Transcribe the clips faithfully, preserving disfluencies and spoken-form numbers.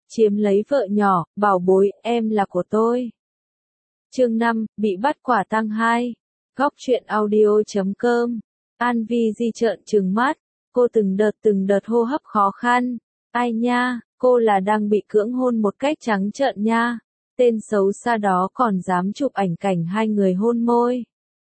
chiếm lấy vợ nhỏ, bảo bối, em là của tôi. Chương năm, bị bắt quả tang hai. Góc truyện audio chấm com. An Vi Di trợn trừng mắt, cô từng đợt từng đợt hô hấp khó khăn. Ai nha, cô là đang bị cưỡng hôn một cách trắng trợn nha. Tên xấu xa đó còn dám chụp ảnh cảnh hai người hôn môi.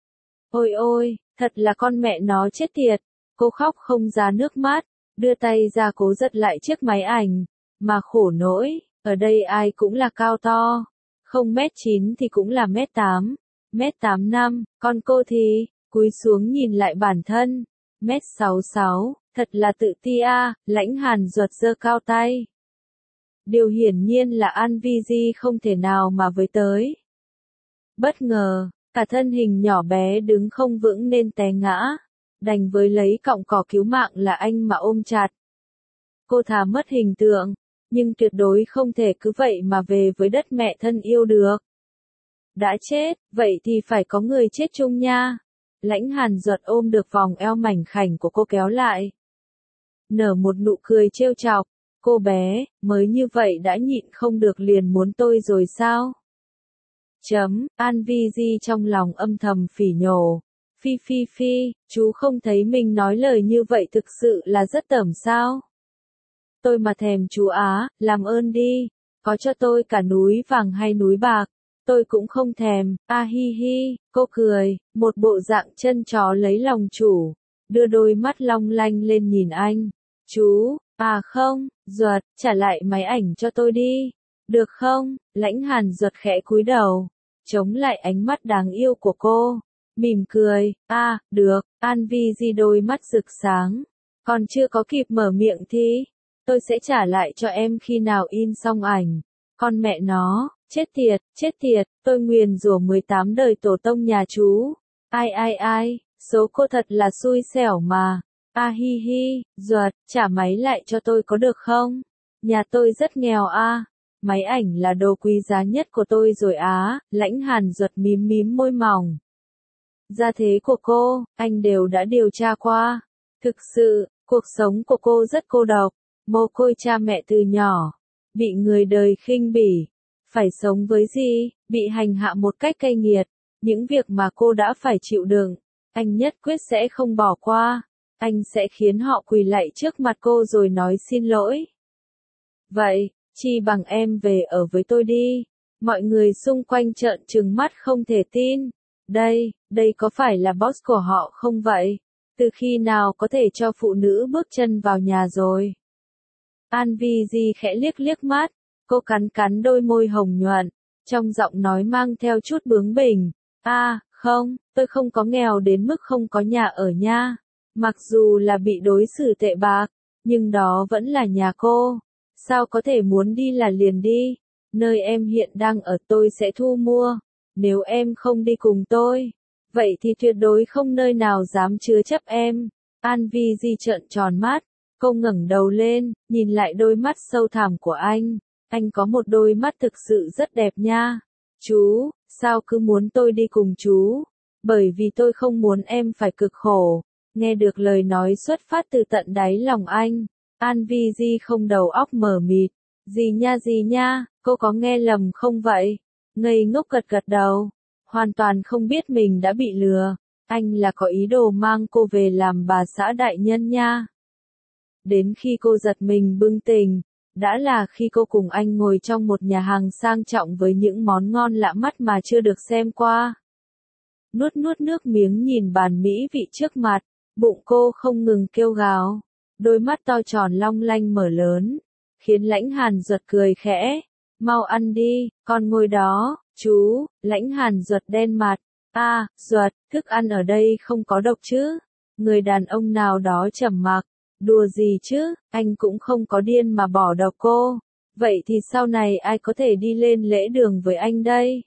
Ôi ôi, thật là con mẹ nó chết tiệt. Cô khóc không ra nước mắt, đưa tay ra cố giật lại chiếc máy ảnh. Mà khổ nỗi, ở đây ai cũng là cao to. Không mét chín thì cũng là mét tám, mét tám năm, còn cô thì, cúi xuống nhìn lại bản thân. Mét sáu sáu, thật là tự ti a. Lãnh Hàn Duật giơ cao tay. Điều hiển nhiên là An Vi Di không thể nào mà với tới. Bất ngờ, cả thân hình nhỏ bé đứng không vững nên té ngã. Đành với lấy cọng cỏ cứu mạng là anh mà ôm chặt. Cô thà mất hình tượng, nhưng tuyệt đối không thể cứ vậy mà về với đất mẹ thân yêu được. Đã chết, vậy thì phải có người chết chung nha. Lãnh Hàn Duật ôm được vòng eo mảnh khảnh của cô kéo lại. Nở một nụ cười trêu chọc. Cô bé, mới như vậy đã nhịn không được liền muốn tôi rồi sao? Chấm, An Vi Di trong lòng âm thầm phỉ nhổ. Phi phi phi, chú không thấy mình nói lời như vậy thực sự là rất tởm sao? Tôi mà thèm chú á, làm ơn đi, có cho tôi cả núi vàng hay núi bạc, tôi cũng không thèm. A hi hi, cô cười, một bộ dạng chân chó lấy lòng chủ, đưa đôi mắt long lanh lên nhìn anh. Chú, à không, Duật, trả lại máy ảnh cho tôi đi, được không? Lãnh Hàn Duật khẽ cúi đầu, chống lại ánh mắt đáng yêu của cô, mỉm cười. A, à, được. An Vi Di đôi mắt rực sáng, còn chưa có kịp mở miệng thì, tôi sẽ trả lại cho em khi nào in xong ảnh. Con mẹ nó, chết tiệt, chết tiệt, tôi nguyền rủa mười tám đời tổ tông nhà chú. Ai ai ai, số cô thật là xui xẻo mà. A hi hi, Duật, trả máy lại cho tôi có được không? Nhà tôi rất nghèo a. Máy ảnh là đồ quý giá nhất của tôi rồi á. Lãnh Hàn Duật mím mím môi mỏng. Gia thế của cô, anh đều đã điều tra qua. Thực sự, cuộc sống của cô rất cô độc. Mồ côi cha mẹ từ nhỏ, bị người đời khinh bỉ, phải sống với gì, bị hành hạ một cách cay nghiệt, những việc mà cô đã phải chịu đựng, anh nhất quyết sẽ không bỏ qua, anh sẽ khiến họ quỳ lạy trước mặt cô rồi nói xin lỗi. Vậy, chi bằng em về ở với tôi đi. Mọi người xung quanh trợn trừng mắt không thể tin. Đây, đây có phải là boss của họ không vậy? Từ khi nào có thể cho phụ nữ bước chân vào nhà rồi? An Vi Di khẽ liếc liếc mắt, cô cắn cắn đôi môi hồng nhuận, trong giọng nói mang theo chút bướng bỉnh. A, à, không, tôi không có nghèo đến mức không có nhà ở nha. Mặc dù là bị đối xử tệ bạc, nhưng đó vẫn là nhà cô. Sao có thể muốn đi là liền đi? Nơi em hiện đang ở tôi sẽ thu mua. Nếu em không đi cùng tôi, vậy thì tuyệt đối không nơi nào dám chứa chấp em. An Vi Di trợn tròn mắt. Cô ngẩng đầu lên, nhìn lại đôi mắt sâu thẳm của anh. Anh có một đôi mắt thực sự rất đẹp nha. Chú, sao cứ muốn tôi đi cùng chú? Bởi vì tôi không muốn em phải cực khổ. Nghe được lời nói xuất phát từ tận đáy lòng anh. An Vi Di không đầu óc mờ mịt. Gì nha gì nha, cô có nghe lầm không vậy? Ngây ngốc gật gật đầu. Hoàn toàn không biết mình đã bị lừa. Anh là có ý đồ mang cô về làm bà xã đại nhân nha. Đến khi cô giật mình bừng tỉnh, đã là khi cô cùng anh ngồi trong một nhà hàng sang trọng với những món ngon lạ mắt mà chưa được xem qua. Nuốt nuốt nước miếng nhìn bàn mỹ vị trước mặt, bụng cô không ngừng kêu gào, đôi mắt to tròn long lanh mở lớn, khiến Lãnh Hàn Duật cười khẽ. Mau ăn đi, con ngồi đó, chú. Lãnh Hàn Duật đen mặt. A, à, Duật, thức ăn ở đây không có độc chứ? Người đàn ông nào đó trầm mặc. Đùa gì chứ, anh cũng không có điên mà bỏ độc cô. Vậy thì sau này ai có thể đi lên lễ đường với anh đây?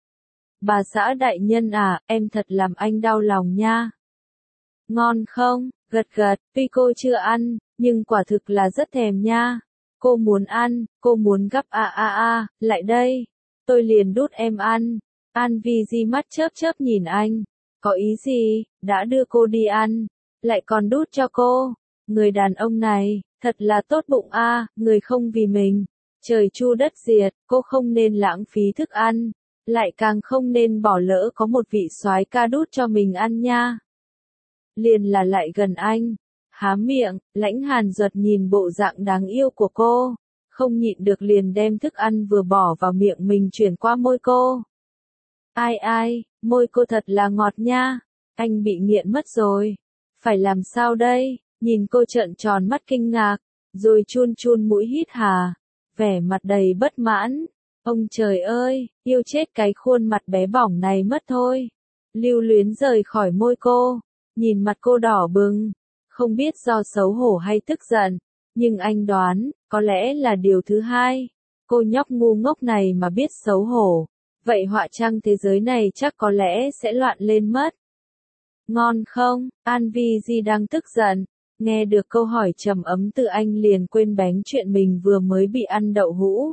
Bà xã đại nhân à, em thật làm anh đau lòng nha. Ngon không? Gật gật, tuy cô chưa ăn, nhưng quả thực là rất thèm nha. Cô muốn ăn, cô muốn gắp a a a, lại đây. Tôi liền đút em ăn. An Vi Di mắt chớp chớp nhìn anh. Có ý gì, đã đưa cô đi ăn, lại còn đút cho cô. Người đàn ông này, thật là tốt bụng a, à, người không vì mình, Trời chu đất diệt, cô không nên lãng phí thức ăn, lại càng không nên bỏ lỡ có một vị soái ca đút cho mình ăn nha. Liền là lại gần anh, há miệng, Lãnh Hàn Duật nhìn bộ dạng đáng yêu của cô, không nhịn được liền đem thức ăn vừa bỏ vào miệng mình chuyển qua môi cô. Ai ai, môi cô thật là ngọt nha, anh bị nghiện mất rồi. Phải làm sao đây? Nhìn cô trợn tròn mắt kinh ngạc, rồi chun chun mũi hít hà, vẻ mặt đầy bất mãn. Ông trời ơi, yêu chết cái khuôn mặt bé bỏng này mất thôi. Lưu luyến rời khỏi môi cô, nhìn mặt cô đỏ bừng, không biết do xấu hổ hay tức giận, nhưng anh đoán, có lẽ là điều thứ hai. Cô nhóc ngu ngốc này mà biết xấu hổ, vậy họa chăng thế giới này chắc có lẽ sẽ loạn lên mất. Ngon không? An Vi Di đang tức giận, nghe được câu hỏi trầm ấm từ anh liền quên bén chuyện mình vừa mới bị ăn đậu hũ.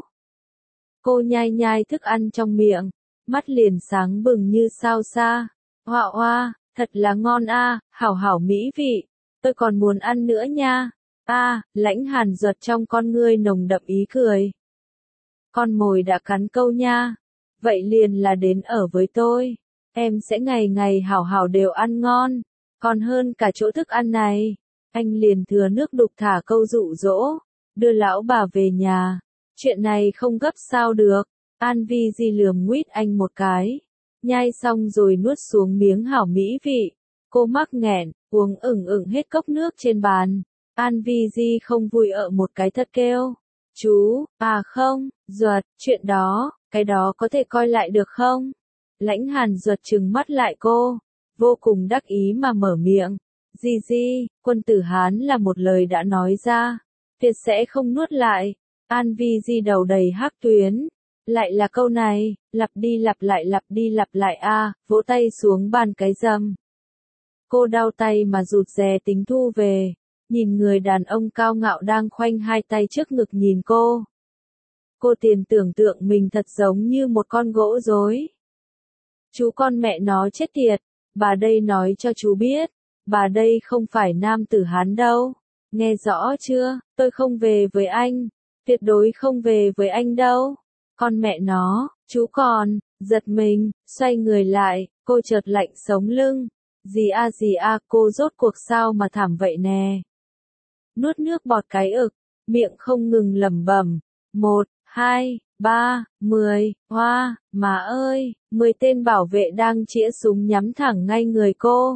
Cô nhai nhai thức ăn trong miệng, mắt liền sáng bừng như sao xa. Hoa hoa, thật là ngon a, hảo hảo mỹ vị, tôi còn muốn ăn nữa nha. A, Lãnh Hàn Duật trong con ngươi nồng đậm ý cười. Con mồi đã cắn câu nha, vậy liền là đến ở với tôi, em sẽ ngày ngày hảo hảo đều ăn ngon, còn hơn cả chỗ thức ăn này. Anh liền thừa nước đục thả câu dụ dỗ, đưa lão bà về nhà. Chuyện này không gấp sao được. An Vi Di lườm nguýt anh một cái, nhai xong rồi nuốt xuống miếng hảo mỹ vị. Cô mắc nghẹn, uống ửng ửng hết cốc nước trên bàn. An Vi Di không vui ợ một cái thật kêu. Chú, à không, Duật, chuyện đó, cái đó có thể coi lại được không? Lãnh Hàn Duật trừng mắt lại cô, vô cùng đắc ý mà mở miệng. Di Di, quân tử Hán là một lời đã nói ra, tuyệt sẽ không nuốt lại. An Vi Di đầu đầy hắc tuyến, lại là câu này, lặp đi lặp lại lặp đi lặp lại a, à, vỗ tay xuống bàn cái rầm. Cô đau tay mà rụt rè tính thu về, nhìn người đàn ông cao ngạo đang khoanh hai tay trước ngực nhìn cô. Cô tiền tưởng tượng mình thật giống như một con gỗ rối. Chú con mẹ nó chết tiệt, bà đây nói cho chú biết, bà đây không phải nam tử Hán đâu. Nghe rõ chưa, tôi không về với anh, tuyệt đối không về với anh đâu. Con mẹ nó, chú còn, giật mình, xoay người lại, cô chợt lạnh sống lưng. Gì a gì a, cô rốt cuộc sao mà thảm vậy nè. Nuốt nước bọt cái ực, miệng không ngừng lẩm bẩm. Một, hai, ba, mười, hoa, má ơi, mười tên bảo vệ đang chĩa súng nhắm thẳng ngay người cô.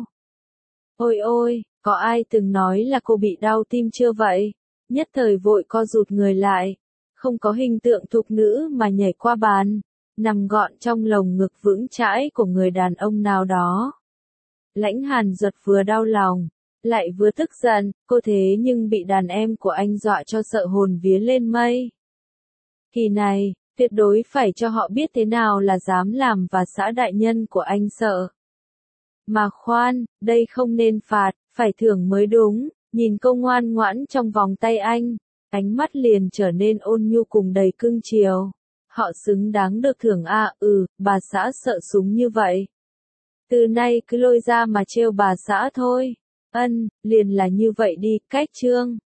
Ôi ôi, có ai từng nói là cô bị đau tim chưa vậy? Nhất thời vội co rụt người lại, không có hình tượng thục nữ mà nhảy qua bàn, nằm gọn trong lồng ngực vững chãi của người đàn ông nào đó. Lãnh Hàn Duật vừa đau lòng, lại vừa tức giận, cô thế nhưng bị đàn em của anh dọa cho sợ hồn vía lên mây. Kỳ này, tuyệt đối phải cho họ biết thế nào là dám làm và xã đại nhân của anh sợ. Mà khoan, đây không nên phạt, phải thưởng mới đúng. Nhìn cô ngoan ngoãn trong vòng tay anh, ánh mắt liền trở nên ôn nhu cùng đầy cưng chiều. Họ xứng đáng được thưởng a, à, ừ, bà xã sợ súng như vậy. Từ nay cứ lôi ra mà trêu bà xã thôi. Ân, liền là như vậy đi, cách chương.